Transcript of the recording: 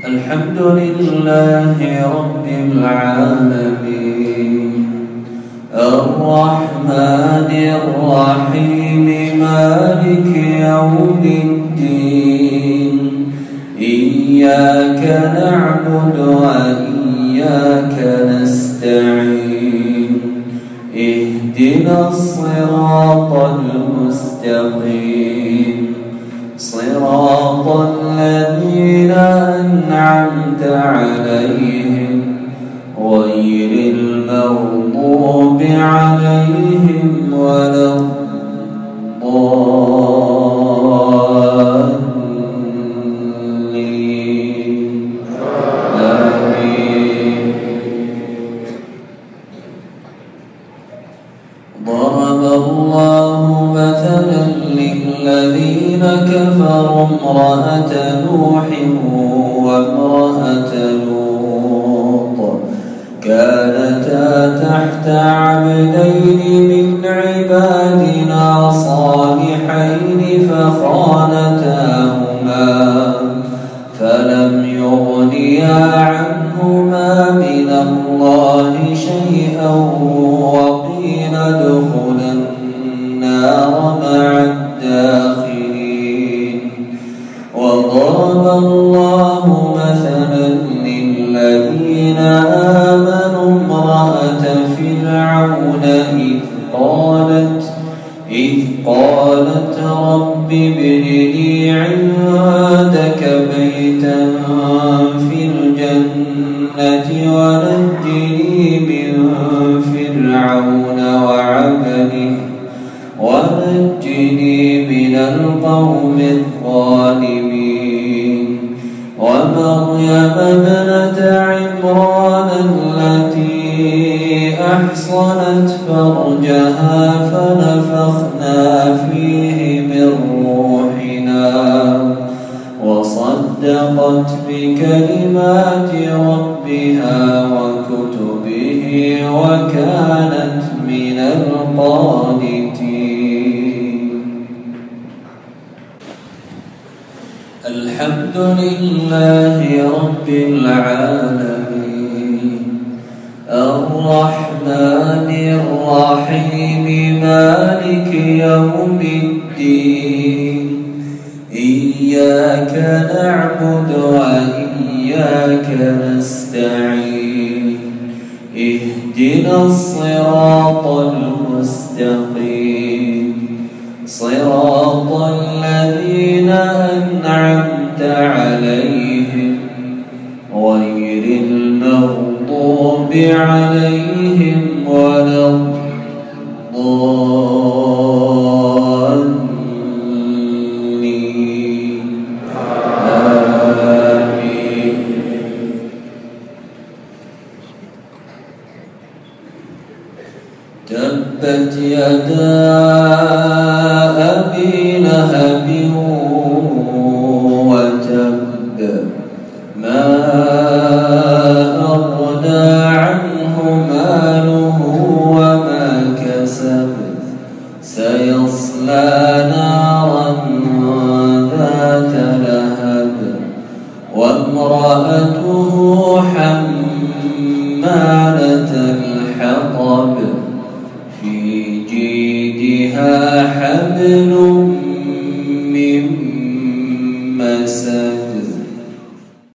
الحمد لله رب العالمين الرحمن الرحيم مالك يوم الدين إياك نعبد وإياك نستعين اهدنا الصراط المستقيم صراط الذين أنعمت عليهم غير المغضوب عليهم ولا الضالين آمين. ضرب الله مثلا للذين كفروا امرأة نوح وامرأة لوط كانتا تحت عبدين من عبادنا صالحين فخانتاهما فلم يغنيا عنهما من الله شيئا وقيل ادخلا النار مع الداخلين. وضرب الله مثلا للذين آمنوا امرأة فرعون إذ قالت رب ابن لي عندك بيتا في الجنة ونجني من فرعون وعمله ونجني من القوم الظالمين. ومريم ابنة عمران التي أحصنت فرجها فنفخنا فيه من روحنا وصدقت بكلمات ربها وكتبه وكانت من القانتين. الحمد لله رب العالمين الرحمن الرحيم مالك يوم الدين إياك نعبد وإياك نستعين اهدنا الصراط المستقيم صراط الذين أنعمت عليهم غير المغضوب عليهم ولا الضالين آمين. تبت يدا أبي لهب وتب ما أغنى عنه ماله وما كسب سيصلى نارا ذات لهب وامرأته